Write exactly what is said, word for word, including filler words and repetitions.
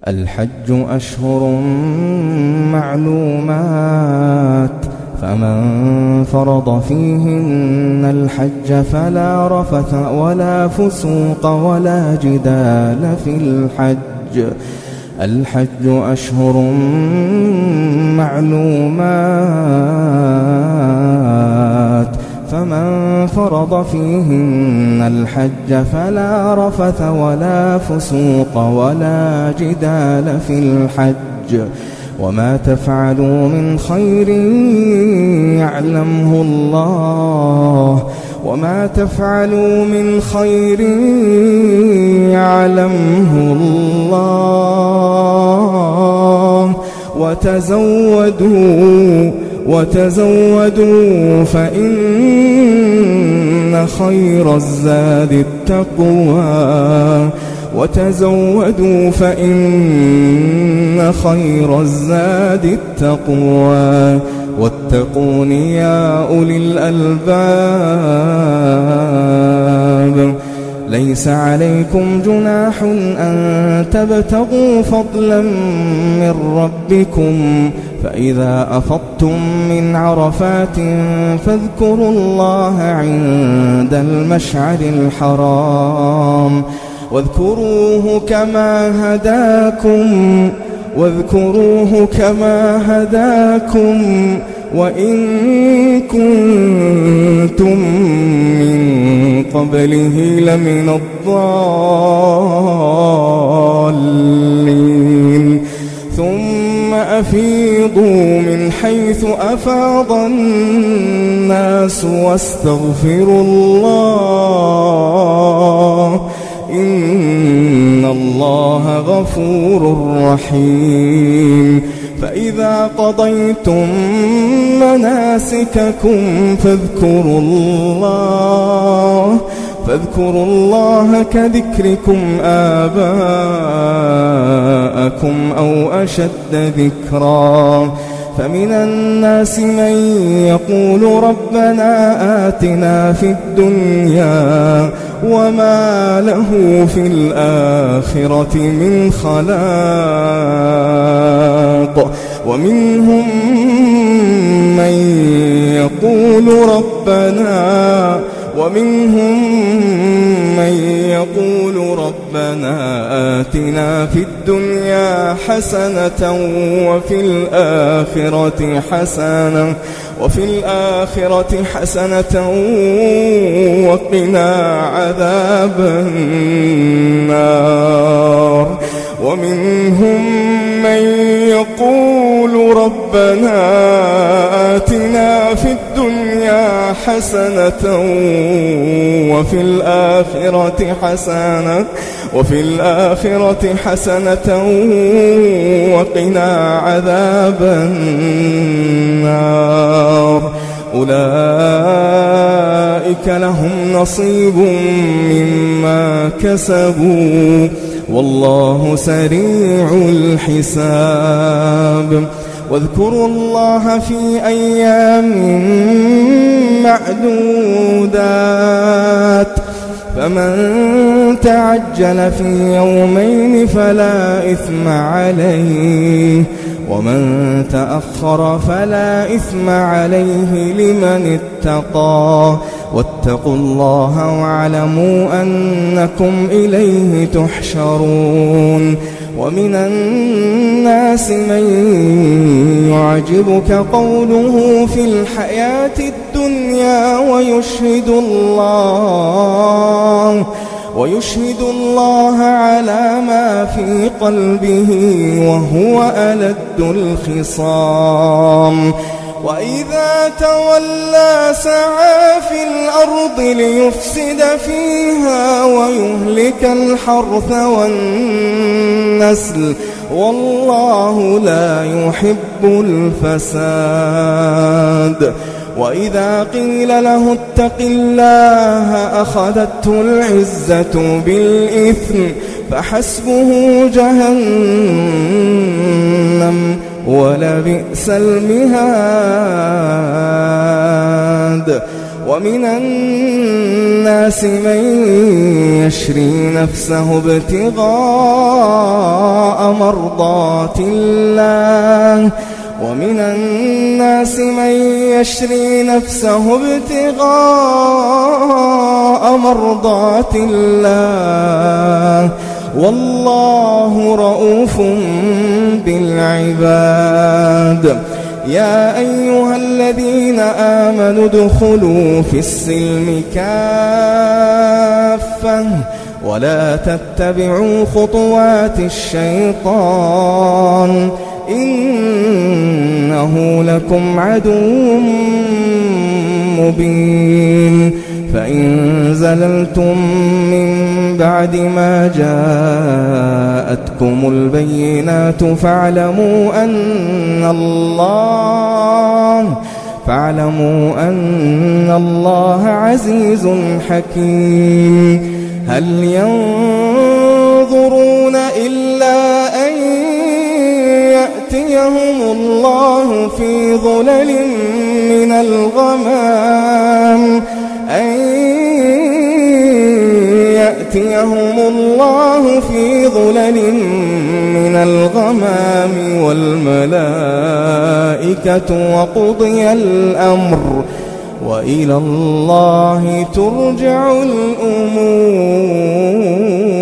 الحج أشهر معلومات، فمن فرض فيهن الحج فلا رفث ولا فسوق ولا جدال في الحج. الحج أشهر معلومات، فمن فرض فيهن الحج فلا رفث ولا فسوق ولا جدال في الحج. وما تفعلوا من خير يعلمه الله وما تفعلوا من خير يعلمه الله وتزودوا وتزودوا فإن خير الزاد التقوى وتزودوا فإن خير الزاد التقوى واتقون يا أولي الألباب. ليس عليكم جناح أن تبتغوا فضلا من ربكم، فإذا أفضتم من عرفات فاذكروا الله عند المشعر الحرام واذكروه كما هداكم واذكروه كما هداكم وإن كنتم من قبله لمن الضالين. ثم أفيضوا من حيث أفاض الناس واستغفروا الله إن الله غفور رحيم. فإذا قضيتم مناسككم فاذكروا الله فاذكروا الله كذكركم آباءكم أو أشد ذكرا. فمن الناس من يقول ربنا آتنا في الدنيا وما له في الآخرة من خلاق ومنهم من يقول ربنا ومنهم من يقول ربنا آتنا في الدنيا حسنة وفي الآخرة حسنة وفي الآخرة حسنة وقنا عذاب النار. ومنهم من يقول ربنا آتنا في الدنيا حسنة وفي الآخرة حسنة وفي الآخرة حسنة وقنا عذاب النار. أولئك لهم نصيب مما كسبوا والله سريع الحساب. واذكروا الله في أيام معدودات، فمن تعجل في يومين فلا إثم عليه ومن تأخر فلا إثم عليه لمن اتقى. واتقوا الله واعلموا أنكم إليه تحشرون. ومن الناس من يعجبك قوله في الحياة الدنيا ويشهد الله ويشهد الله على ما في قلبه وهو ألد الخصام. وإذا تولى سعى في الأرض ليفسد فيها ويهلك الحرث والنسل والله لا يحب الفساد. وإذا قيل له اتق الله أخذته العزة بالإثم فحسبه جهنم ولبئس المهاد. ومن الناس من يشري نفسه ابتغاء مرضات الله ومن الناس من يشري نفسه ابتغاء مرضات الله والله رؤوف بالعباد. يا أيها الذين آمنوا ادخلوا في السلم كافة ولا تتبعوا خطوات الشيطان إنه لكم عدو مبين. فإن زللتم من بعد ما جاءتكم البينات فاعلموا أن الله فاعلموا أن الله عزيز حكيم. هل ينظرون إلا أن يأتيهم الله في ظلل من الغمام أن يأتيهم الله في ظلل من الغمام والملائكة وقضي الأمر وإلى الله ترجع الأمور.